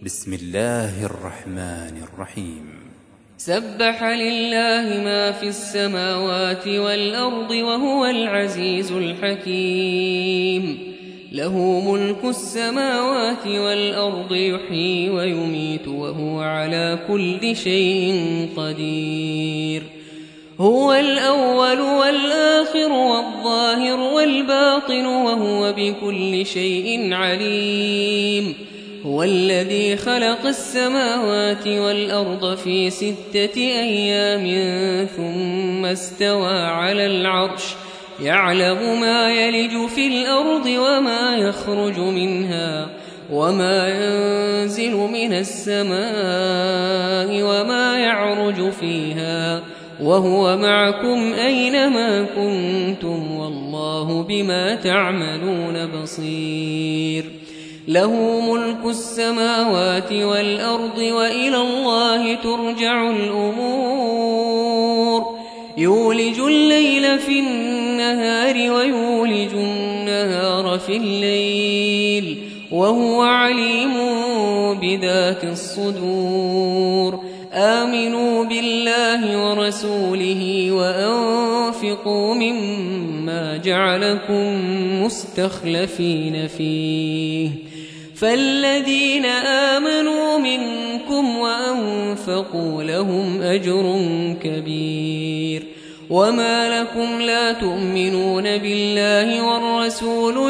بسم الله الرحمن الرحيم. سبح لله ما في السماوات والأرض وهو العزيز الحكيم. له ملك السماوات والأرض يحيي ويميت وهو على كل شيء قدير. هو الأول والآخر والظاهر والباطن وهو بكل شيء عليم. هو الذي خلق السماوات والأرض في 6 أيام ثم استوى على العرش يعلم ما يلج في الأرض وما يخرج منها وما ينزل من السماء وما يعرج فيها وهو معكم أينما كنتم والله بما تعملون بصير. له ملك السماوات والأرض وإلى الله ترجع الأمور. يولج الليل في النهار ويولج النهار في الليل وهو عليم بذات الصدور. آمنوا بالله ورسوله وأنفقوا مما جعلكم مستخلفين فيه. فالذين آمنوا منكم وأنفقوا لهم أجر كبير. وما لكم لا تؤمنون بالله والرسول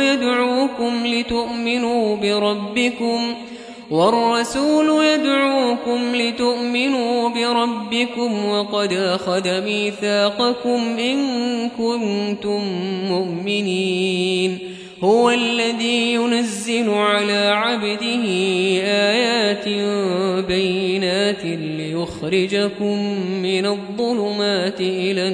يدعوكم لتؤمنوا بربكم وقد أخذ ميثاقكم إن كنتم مؤمنين. هو الذي ينزل على عبده آيات بينات ليخرجكم من الظلمات إلى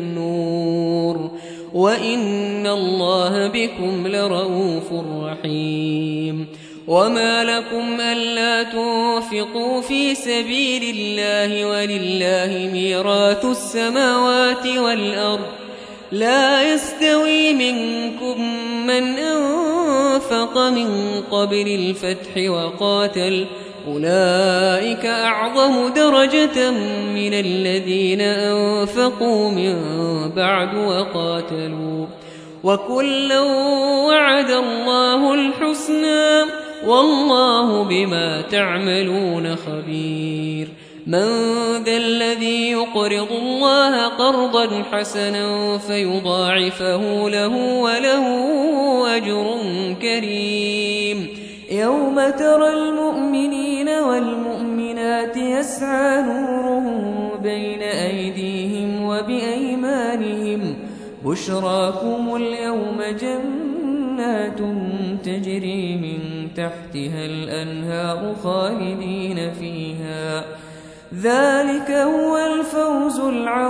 النور وإن الله بكم لرءوف رحيم. وما لكم ألا تنفقوا في سبيل الله ولله ميراث السماوات والأرض لا يستوي منكم من أنفق من قبل الفتح وقاتل أولئك أعظم درجة من الذين أنفقوا من بعد وقاتلوا وكلا وعد الله الحسنى والله بما تعملون خبير. من ذا الذي يقرض الله قرضا حسنا فيضاعفه له وله أجر كريم. يوم ترى المؤمنين والمؤمنات يسعى نورهم بين أيديهم وبأيمانهم بشراكم اليوم جنات تجري من تحتها الأنهار خالدين فيها ذلك هو الفوز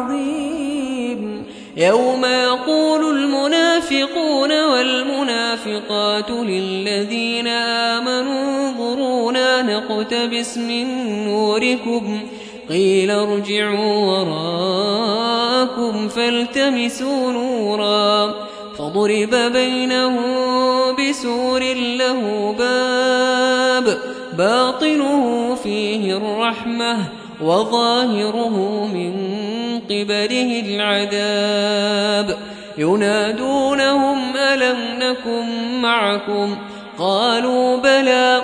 العظيم. يوم يقول المنافقون والمنافقات للذين آمنوا انظرونا نقتبس من نوركم قيل ارجعوا وراءكم فالتمسوا نورا فضرب بينهم بسور له باب باطنه فيه الرحمة وظاهره من قبله العذاب. ينادونهم ألم نكن معكم قالوا بلى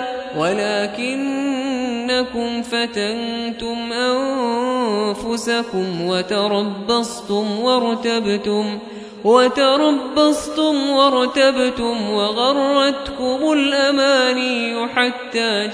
ولكنكم فتنتم أنفسكم وتربصتم وارتبتم وغرتكم الأماني حتى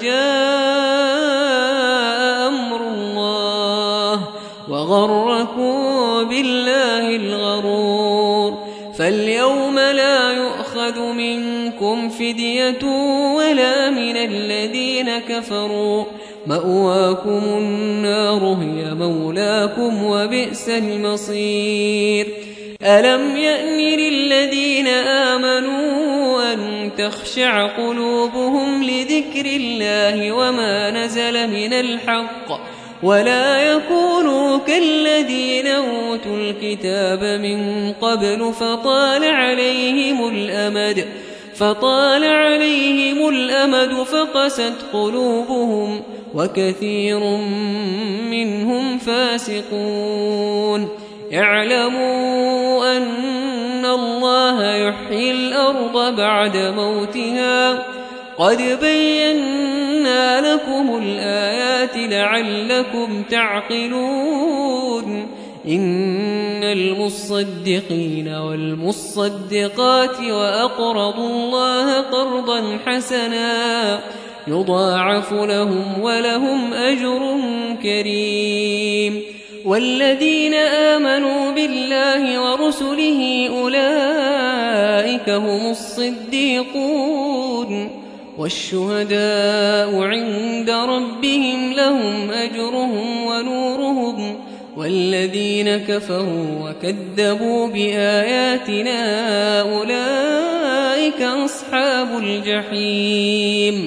جاء أمر الله وغركم بالله الغرور. فاليوم لا يؤخذ منكم فدية ولا من الذين كفروا مأواكم النار هي مولاكم وبئس المصير. ألم يأن للذين آمنوا أن تخشع قلوبهم لذكر الله وما نزل من الحق ولا يكونوا كالذين أوتوا الكتاب من قبل فطال عليهم الأمد فطال عليهم الأمد فقست قلوبهم وكثير منهم فاسقون اعلموا أن الله يحيي الأرض بعد موتها قد بينا لكم الآيات لعلكم تعقلون إن المصدقين والمصدقات وأقرضوا الله قرضا حسنا يضاعف لهم ولهم أجر كريم والذين آمنوا بالله ورسله أولئك هم الصديقون والشهداء عند ربهم لهم أجرهم ونورهم والذين كفروا وكذبوا بآياتنا أولئك أصحاب الجحيم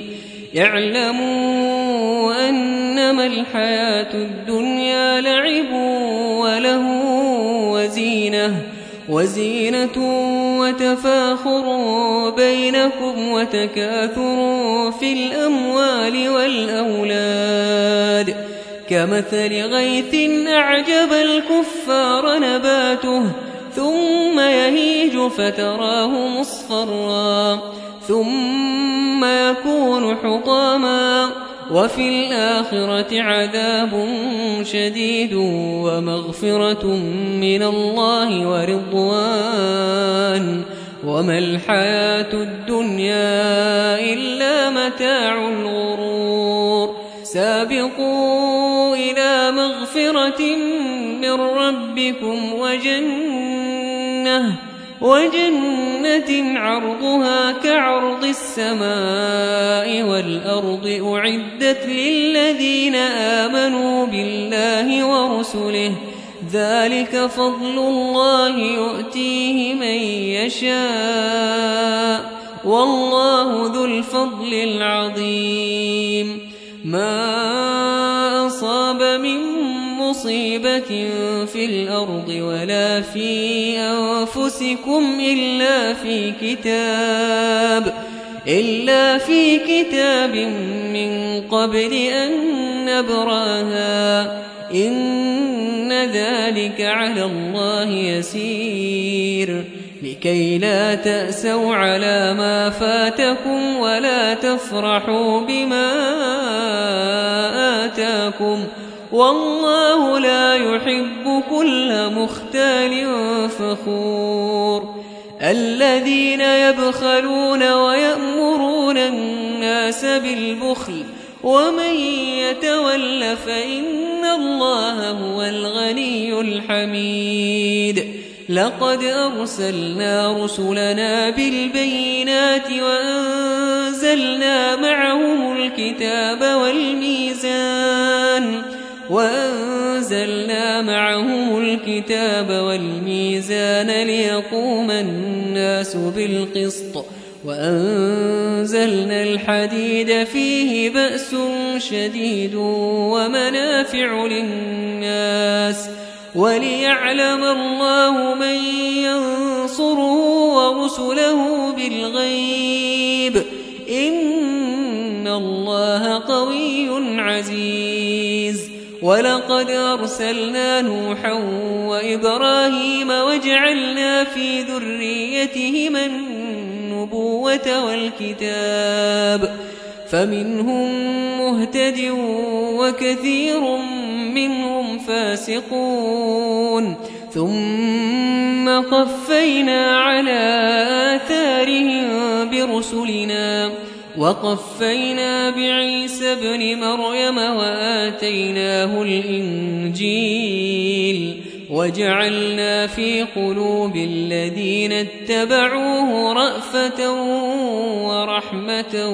يعلموا أنما الحياة الدنيا لعب وله وزينة وتفاخر بينكم وتكاثر في الأموال والأولاد كمثل غيث أعجب الكفار نباته ثم يهيج فتراه مصفرا ثم يكون حطاما وفي الآخرة عذاب شديد ومغفرة من الله ورضوان وما الحياة الدنيا إلا متاع الغرور سابقوا إلى مغفرة من ربكم وجنة عرضها كعرض السماء والأرض أعدت للذين آمنوا بالله ورسله ذلك فضل الله يؤتيه من يشاء والله ذو الفضل العظيم ما أصاب من مصيبة في الأرض ولا في أنفسكم إلا في كتاب من قبل أن نبرأها إن ذلك على الله يسير لكي لا تأسوا على ما فاتكم ولا تفرحوا بما آتاكم والله لا يحب كل مختال فخور الذين يبخلون ويأمرون الناس بالبخل ومن يتول فإن الله هو الغني الحميد لقد أرسلنا رسلنا بالبينات وأنزلنا معهم الكتاب والميزان ليقوم الناس بالقسط وأنزلنا الحديد فيه بأس شديد ومنافع للناس وليعلم الله من ينصره ورسله بالغيب إن الله قوي عزيز ولقد أرسلنا نوحا وإبراهيم وجعلنا في ذريتهما النبوة والكتاب فمنهم مهتد وكثير منهم فاسقون ثم قفينا على آثارهم برسلنا وقفينا بعيسى ابن مريم وآتيناه الإنجيل وجعلنا في قلوب الذين اتبعوه رأفة ورحمة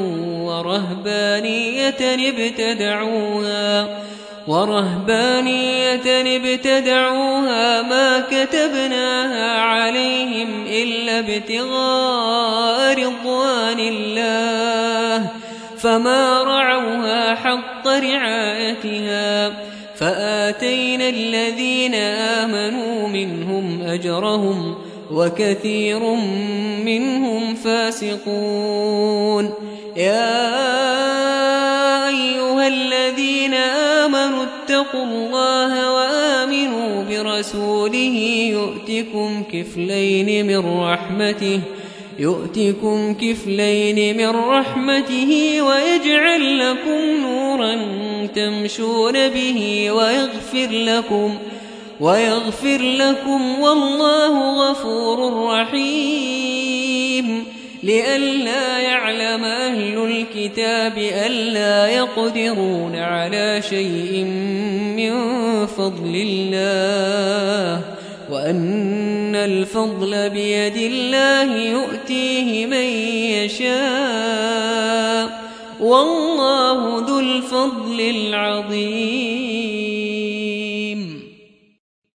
ورهبانية ابتدعوها ما كتبناها عليهم إلا ابتغاء رضوان الله فما رعوها حق رعايتها فآتينا الذين آمنوا منهم أجرهم وكثير منهم فاسقون. يا أيها الذين آمنوا اتقوا الله وآمنوا برسوله يؤتكم كفلين من رحمته ويجعل لكم نورا تمشون به ويغفر لكم والله غفور رحيم. لئلا يعلم أهل الكتاب ألا يقدرون على شيء من فضل الله وأن الفضل بيد الله يؤتيه من يشاء والله ذو الفضل العظيم.